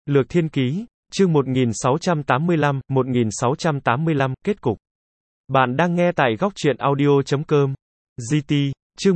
Lược Thiên Ký, chương 1685, kết cục. Bạn đang nghe tại góc truyện audio.com. GT, chương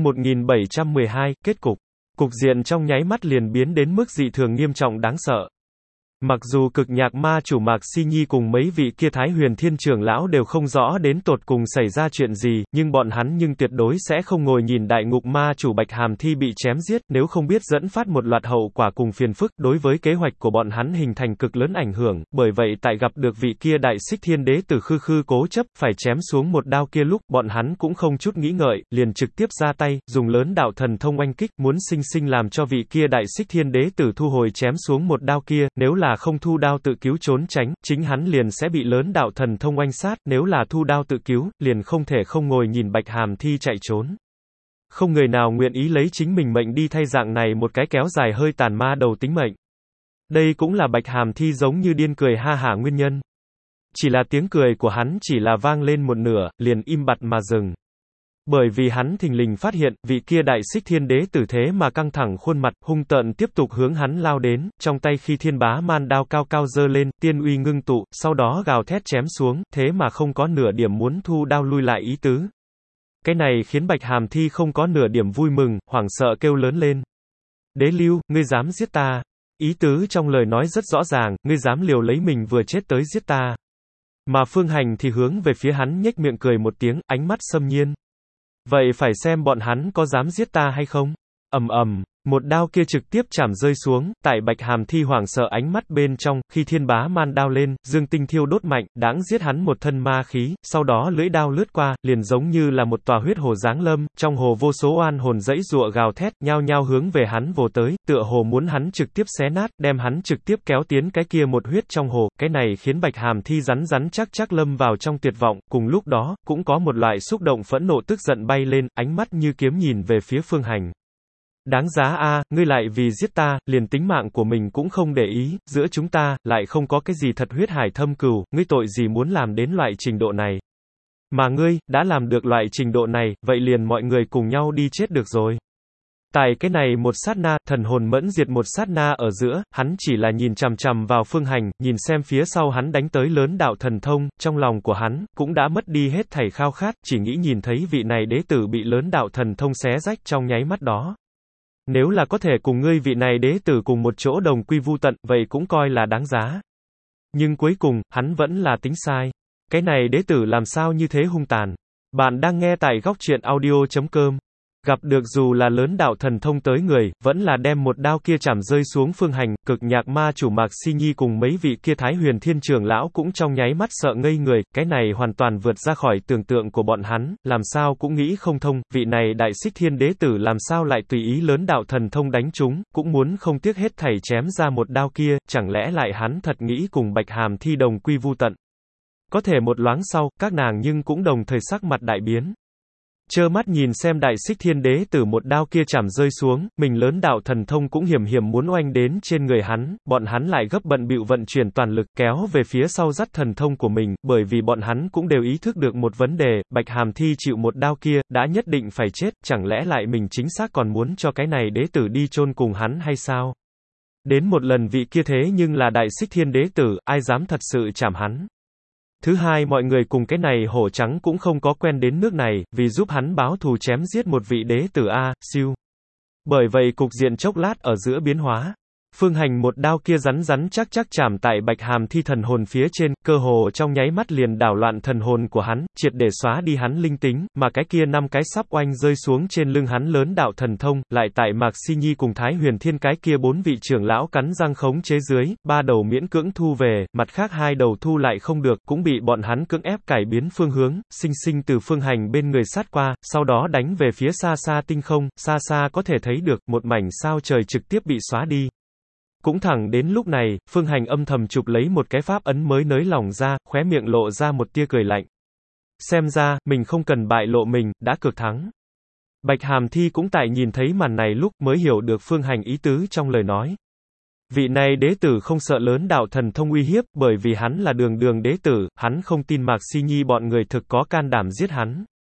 1712, kết cục. Cục diện trong nháy mắt liền biến đến mức dị thường nghiêm trọng đáng sợ. Mặc dù cực nhạc ma chủ Mạc Si Nhi cùng mấy vị kia Thái Huyền Thiên trưởng lão đều không rõ đến tột cùng xảy ra chuyện gì, nhưng bọn hắn tuyệt đối sẽ không ngồi nhìn đại ngục ma chủ Bạch Hàm Thi bị chém giết, nếu không biết dẫn phát một loạt hậu quả cùng phiền phức, đối với kế hoạch của bọn hắn hình thành cực lớn ảnh hưởng, bởi vậy tại gặp được vị kia Đại Xích Thiên Đế Tử khư khư cố chấp phải chém xuống một đao kia lúc, bọn hắn cũng không chút nghĩ ngợi, liền trực tiếp ra tay, dùng lớn đạo thần thông oanh kích, muốn sinh sinh làm cho vị kia Đại Xích Thiên Đế Tử thu hồi chém xuống một đao kia, nếu là không thu đao tự cứu trốn tránh, chính hắn liền sẽ bị lớn đạo thần thông oanh sát, nếu là thu đao tự cứu, liền không thể không ngồi nhìn Bạch Hàm Thi chạy trốn. Không người nào nguyện ý lấy chính mình mệnh đi thay dạng này một cái kéo dài hơi tàn ma đầu tính mệnh. Đây cũng là Bạch Hàm Thi giống như điên cười ha hả nguyên nhân. Chỉ là tiếng cười của hắn chỉ là vang lên một nửa, liền im bặt mà dừng. Bởi vì hắn thình lình phát hiện, vị kia Đại Xích Thiên Đế Tử thế mà căng thẳng khuôn mặt, hung tợn tiếp tục hướng hắn lao đến, trong tay khi Thiên Bá Man đao cao cao giơ lên, tiên uy ngưng tụ, sau đó gào thét chém xuống, thế mà không có nửa điểm muốn thu đao lui lại ý tứ. Cái này khiến Bạch Hàm Thi không có nửa điểm vui mừng, hoảng sợ kêu lớn lên. Đế Lưu, ngươi dám giết ta? Ý tứ trong lời nói rất rõ ràng, ngươi dám liều lấy mình vừa chết tới giết ta. Mà Phương Hành thì hướng về phía hắn nhếch miệng cười một tiếng, ánh mắt xâm nhiên. Vậy phải xem bọn hắn có dám giết ta hay không? Ầm ầm, một đao kia trực tiếp chảm rơi xuống, tại Bạch Hàm Thi hoảng sợ ánh mắt bên trong, khi Thiên Bá Man đao lên, dương tinh thiêu đốt mạnh, đãng giết hắn một thân ma khí, sau đó lưỡi đao lướt qua, liền giống như là một tòa huyết hồ giáng lâm, trong hồ vô số oan hồn dãy giụa gào thét, nhao nhao hướng về hắn vồ tới, tựa hồ muốn hắn trực tiếp xé nát, đem hắn trực tiếp kéo tiến cái kia một huyết trong hồ, cái này khiến Bạch Hàm Thi rắn rắn chắc lâm vào trong tuyệt vọng, cùng lúc đó, cũng có một loại xúc động phẫn nộ tức giận bay lên, ánh mắt như kiếm nhìn về phía Phương Hành. Đáng giá a, ngươi lại vì giết ta, liền tính mạng của mình cũng không để ý, giữa chúng ta, lại không có cái gì thật huyết hải thâm cừu, ngươi tội gì muốn làm đến loại trình độ này. Mà ngươi, đã làm được loại trình độ này, vậy liền mọi người cùng nhau đi chết được rồi. Tại cái này một sát na, thần hồn mẫn diệt một sát na ở giữa, hắn chỉ là nhìn chằm chằm vào Phương Hành, nhìn xem phía sau hắn đánh tới lớn đạo thần thông, trong lòng của hắn, cũng đã mất đi hết thảy khao khát, chỉ nghĩ nhìn thấy vị này đế tử bị lớn đạo thần thông xé rách trong nháy mắt đó. Nếu là có thể cùng ngươi vị này đế tử cùng một chỗ đồng quy vu tận, vậy cũng coi là đáng giá. Nhưng cuối cùng, hắn vẫn là tính sai. Cái này đế tử làm sao như thế hung tàn. Bạn đang nghe tại góc truyện audio.com. Gặp được dù là lớn đạo thần thông tới người, vẫn là đem một đao kia chảm rơi xuống Phương Hành, cực nhạc ma chủ Mạc Si Nhi cùng mấy vị kia Thái Huyền Thiên trưởng lão cũng trong nháy mắt sợ ngây người, cái này hoàn toàn vượt ra khỏi tưởng tượng của bọn hắn, làm sao cũng nghĩ không thông, vị này Đại Xích Thiên Đế Tử làm sao lại tùy ý lớn đạo thần thông đánh chúng, cũng muốn không tiếc hết thảy chém ra một đao kia, chẳng lẽ lại hắn thật nghĩ cùng Bạch Hàm Thi đồng quy vu tận. Có thể một loáng sau, các nàng nhưng cũng đồng thời sắc mặt đại biến. Trơ mắt nhìn xem Đại Xích Thiên Đế Tử một đao kia chảm rơi xuống, mình lớn đạo thần thông cũng hiểm hiểm muốn oanh đến trên người hắn, bọn hắn lại gấp bận bịu vận chuyển toàn lực kéo về phía sau dắt thần thông của mình, bởi vì bọn hắn cũng đều ý thức được một vấn đề, Bạch Hàm Thi chịu một đao kia, đã nhất định phải chết, chẳng lẽ lại mình chính xác còn muốn cho cái này đế tử đi chôn cùng hắn hay sao? Đến một lần vị kia thế nhưng là Đại Xích Thiên Đế Tử, ai dám thật sự chảm hắn? Thứ hai, mọi người cùng cái này hổ trắng cũng không có quen đến nước này, vì giúp hắn báo thù chém giết một vị đế tử a, siêu. Bởi vậy cục diện chốc lát ở giữa biến hóa. Phương Hành một đao kia rắn chắc chạm tại Bạch Hàm Thi thần hồn phía trên, cơ hồ trong nháy mắt liền đảo loạn thần hồn của hắn, triệt để xóa đi hắn linh tính, mà cái kia 5 cái sắp oanh rơi xuống trên lưng hắn lớn đạo thần thông, lại tại Mạc Si Nhi cùng Thái Huyền Thiên cái kia 4 vị trưởng lão cắn răng khống chế dưới, 3 đầu miễn cưỡng thu về, mặt khác 2 đầu thu lại không được, cũng bị bọn hắn cưỡng ép cải biến phương hướng, sinh từ Phương Hành bên người sát qua, sau đó đánh về phía xa xa tinh không, xa có thể thấy được, một mảnh sao trời trực tiếp bị xóa đi. Cũng thẳng đến lúc này, Phương Hành âm thầm chụp lấy một cái pháp ấn mới nới lỏng ra, khóe miệng lộ ra một tia cười lạnh. Xem ra, mình không cần bại lộ mình, đã cược thắng. Bạch Hàm Thi cũng tại nhìn thấy màn này lúc mới hiểu được Phương Hành ý tứ trong lời nói. Vị này đế tử không sợ lớn đạo thần thông uy hiếp, bởi vì hắn là đường đế tử, hắn không tin Mạc Si Nhi bọn người thực có can đảm giết hắn.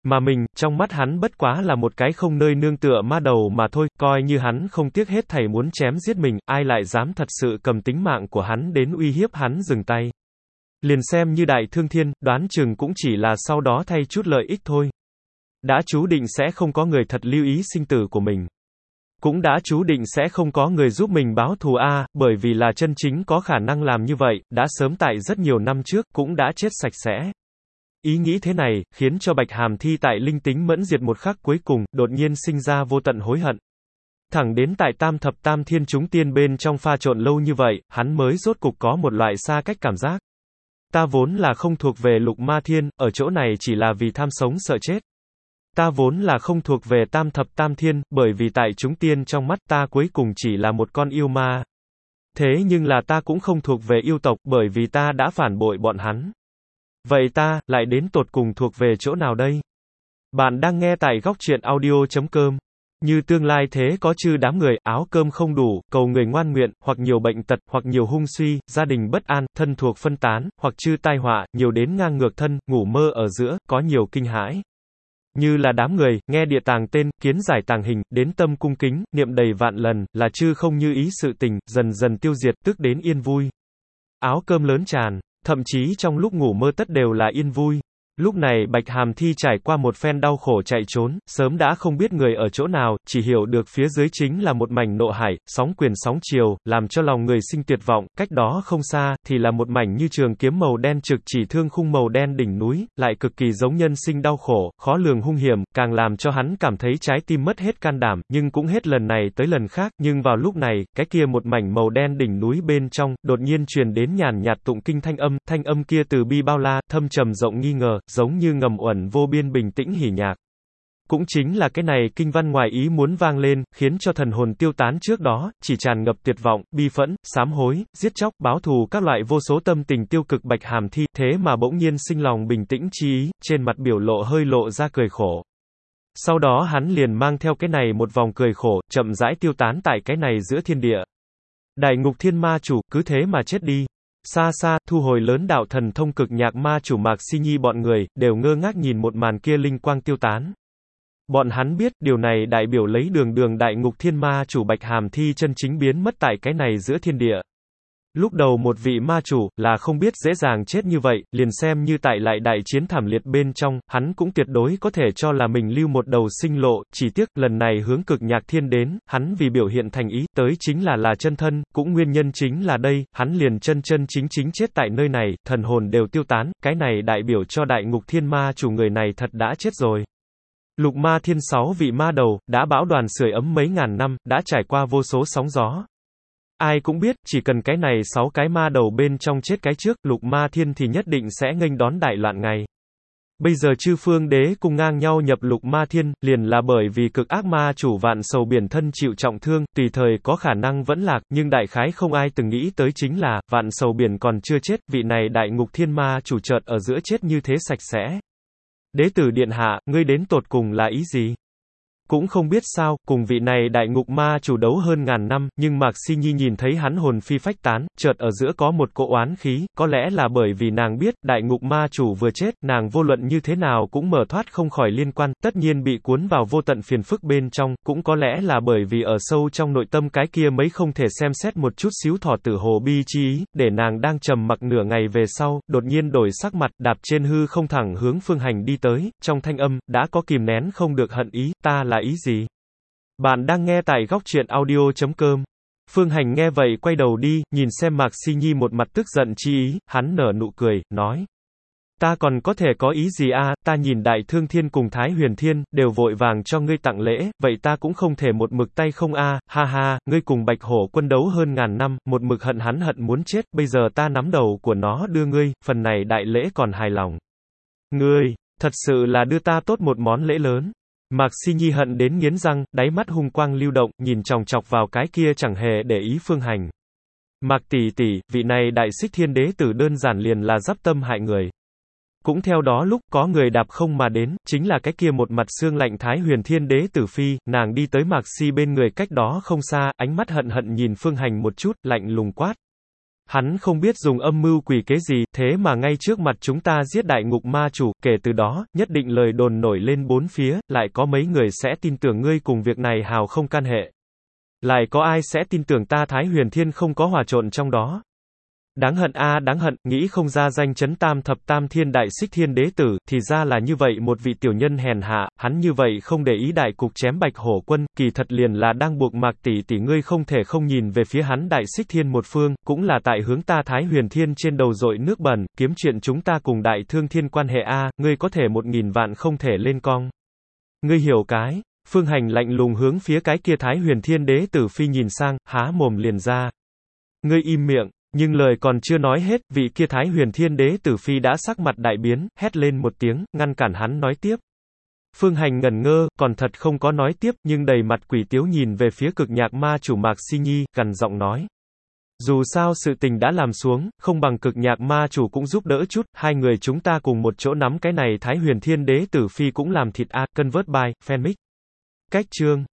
Mà mình, trong mắt hắn bất quá là một cái không nơi nương tựa ma đầu mà thôi, coi như hắn không tiếc hết thảy muốn chém giết mình, ai lại dám thật sự cầm tính mạng của hắn đến uy hiếp hắn dừng tay. Liền xem như đại thương thiên, đoán chừng cũng chỉ là sau đó thay chút lợi ích thôi. Đã chú định sẽ không có người thật lưu ý sinh tử của mình. Cũng đã chú định sẽ không có người giúp mình báo thù bởi vì là chân chính có khả năng làm như vậy, đã sớm tại rất nhiều năm trước, cũng đã chết sạch sẽ. Ý nghĩ thế này, khiến cho Bạch Hàm Thi tại linh tính mẫn diệt một khắc cuối cùng, đột nhiên sinh ra vô tận hối hận. Thẳng đến tại tam thập tam thiên chúng tiên bên trong pha trộn lâu như vậy, hắn mới rốt cục có một loại xa cách cảm giác. Ta vốn là không thuộc về lục ma thiên, ở chỗ này chỉ là vì tham sống sợ chết. Ta vốn là không thuộc về tam thập tam thiên, bởi vì tại chúng tiên trong mắt ta cuối cùng chỉ là một con yêu ma. Thế nhưng là ta cũng không thuộc về yêu tộc, bởi vì ta đã phản bội bọn hắn. Vậy ta, lại đến tột cùng thuộc về chỗ nào đây? Bạn đang nghe tại góc truyện audio.com. Như tương lai thế có chư đám người, áo cơm không đủ, cầu người ngoan nguyện, hoặc nhiều bệnh tật, hoặc nhiều hung suy, gia đình bất an, thân thuộc phân tán, hoặc chư tai họa, nhiều đến ngang ngược thân, ngủ mơ ở giữa, có nhiều kinh hãi. Như là đám người, nghe địa tàng tên, kiến giải tàng hình, đến tâm cung kính, niệm đầy vạn lần, là chư không như ý sự tình, dần dần tiêu diệt, tức đến yên vui. Áo cơm lớn tràn, thậm chí trong lúc ngủ mơ tất đều là yên vui. Lúc này Bạch Hàm Thi trải qua một phen đau khổ chạy trốn, sớm đã không biết người ở chỗ nào, chỉ hiểu được phía dưới chính là một mảnh nộ hải, sóng quyền sóng chiều, làm cho lòng người sinh tuyệt vọng, cách đó không xa, thì là một mảnh như trường kiếm màu đen trực chỉ thương khung màu đen đỉnh núi, lại cực kỳ giống nhân sinh đau khổ, khó lường hung hiểm, càng làm cho hắn cảm thấy trái tim mất hết can đảm, nhưng cũng hết lần này tới lần khác, nhưng vào lúc này, cái kia một mảnh màu đen đỉnh núi bên trong, đột nhiên truyền đến nhàn nhạt tụng kinh thanh âm kia từ bi bao la, thâm trầm rộng nghi ngờ, giống như ngầm uẩn vô biên bình tĩnh hỉ nhạc. Cũng chính là cái này kinh văn ngoài ý muốn vang lên, khiến cho thần hồn tiêu tán trước đó, chỉ tràn ngập tuyệt vọng, bi phẫn, sám hối, giết chóc, báo thù các loại vô số tâm tình tiêu cực Bạch Hàm Thi, thế mà bỗng nhiên sinh lòng bình tĩnh chi ý, trên mặt biểu lộ hơi lộ ra cười khổ. Sau đó hắn liền mang theo cái này một vòng cười khổ, chậm rãi tiêu tán tại cái này giữa thiên địa. Đại ngục thiên ma chủ, cứ thế mà chết đi. Xa xa, thu hồi lớn đạo thần thông cực nhạc ma chủ Mạc Si Nhi bọn người, đều ngơ ngác nhìn một màn kia linh quang tiêu tán. Bọn hắn biết, điều này đại biểu lấy đường đại ngục thiên ma chủ Bạch Hàm Thi chân chính biến mất tại cái này giữa thiên địa. Lúc đầu một vị ma chủ, là không biết dễ dàng chết như vậy, liền xem như tại lại đại chiến thảm liệt bên trong, hắn cũng tuyệt đối có thể cho là mình lưu một đầu sinh lộ, chỉ tiếc, lần này hướng cực nhạc thiên đến, hắn vì biểu hiện thành ý, tới chính là chân thân, cũng nguyên nhân chính là đây, hắn liền chân chính chết tại nơi này, thần hồn đều tiêu tán, cái này đại biểu cho đại ngục thiên ma chủ người này thật đã chết rồi. Lục ma thiên 6 vị ma đầu, đã bão đoàn sưởi ấm mấy ngàn năm, đã trải qua vô số sóng gió. Ai cũng biết, chỉ cần cái này 6 cái ma đầu bên trong chết cái trước, lục ma thiên thì nhất định sẽ nghênh đón đại loạn ngày. Bây giờ chư phương đế cùng ngang nhau nhập lục ma thiên, liền là bởi vì cực ác ma chủ vạn sầu biển thân chịu trọng thương, tùy thời có khả năng vẫn lạc, nhưng đại khái không ai từng nghĩ tới chính là, vạn sầu biển còn chưa chết, vị này đại ngục thiên ma chủ chợt ở giữa chết như thế sạch sẽ. Đế tử điện hạ, ngươi đến tột cùng là ý gì? Cũng không biết sao, cùng vị này đại ngục ma chủ đấu hơn ngàn năm, nhưng Mạc Si Nhi nhìn thấy hắn hồn phi phách tán, chợt ở giữa có một cỗ oán khí, có lẽ là bởi vì nàng biết, đại ngục ma chủ vừa chết, nàng vô luận như thế nào cũng mở thoát không khỏi liên quan, tất nhiên bị cuốn vào vô tận phiền phức bên trong, cũng có lẽ là bởi vì ở sâu trong nội tâm cái kia mấy không thể xem xét một chút xíu thỏ tử hồ bi chi ý, để nàng đang trầm mặc nửa ngày về sau, đột nhiên đổi sắc mặt, đạp trên hư không thẳng hướng Phương Hành đi tới, trong thanh âm, đã có kìm nén không được hận ý, ta là ý gì? Bạn đang nghe tại góc truyện audio.com. Phương Hành nghe vậy quay đầu đi, nhìn xem Mạc Si Nhi một mặt tức giận chi ý, hắn nở nụ cười, nói. Ta còn có thể có ý gì ta nhìn Đại Thương Thiên cùng Thái Huyền Thiên, đều vội vàng cho ngươi tặng lễ, vậy ta cũng không thể một mực tay không ha ha, ngươi cùng Bạch Hổ quân đấu hơn ngàn năm, một mực hận hắn hận muốn chết, bây giờ ta nắm đầu của nó đưa ngươi, phần này đại lễ còn hài lòng. Ngươi, thật sự là đưa ta tốt một món lễ lớn. Mạc Si Nhi hận đến nghiến răng, đáy mắt hung quang lưu động, nhìn chòng chọc vào cái kia chẳng hề để ý Phương Hành. Mạc tỷ tỷ, vị này đại xích thiên đế tử đơn giản liền là giáp tâm hại người. Cũng theo đó lúc có người đạp không mà đến, chính là cái kia một mặt xương lạnh Thái Huyền Thiên đế tử phi, nàng đi tới Mạc Si bên người cách đó không xa, ánh mắt hận hận nhìn Phương Hành một chút, lạnh lùng quát. Hắn không biết dùng âm mưu quỷ kế gì, thế mà ngay trước mặt chúng ta giết đại ngục ma chủ, kể từ đó, nhất định lời đồn nổi lên bốn phía, lại có mấy người sẽ tin tưởng ngươi cùng việc này hào không can hệ. Lại có ai sẽ tin tưởng ta Thái Huyền Thiên không có hòa trộn trong đó. Đáng hận a, đáng hận, nghĩ không ra danh chấn tam thập tam thiên đại xích thiên đế tử, thì ra là như vậy một vị tiểu nhân hèn hạ, hắn như vậy không để ý đại cục chém Bạch Hổ quân, kỳ thật liền là đang buộc Mạc tỷ tỷ ngươi không thể không nhìn về phía hắn đại xích thiên một phương, cũng là tại hướng ta Thái Huyền Thiên trên đầu dội nước bẩn, kiếm chuyện chúng ta cùng đại thương thiên quan hệ a, ngươi có thể 1000 vạn không thể lên cong. Ngươi hiểu cái? Phương Hành lạnh lùng hướng phía cái kia Thái Huyền Thiên đế tử phi nhìn sang, há mồm liền ra. Ngươi im miệng. Nhưng lời còn chưa nói hết, vị kia Thái Huyền Thiên đế tử phi đã sắc mặt đại biến, hét lên một tiếng, ngăn cản hắn nói tiếp. Phương Hành ngẩn ngơ, còn thật không có nói tiếp, nhưng đầy mặt quỷ tiếu nhìn về phía cực nhạc ma chủ Mạc Si Nhi, gằn giọng nói. Dù sao sự tình đã làm xuống, không bằng cực nhạc ma chủ cũng giúp đỡ chút, hai người chúng ta cùng một chỗ nắm cái này Thái Huyền Thiên đế tử phi cũng làm thịt a, Convert by, Fanmic. Cách chương.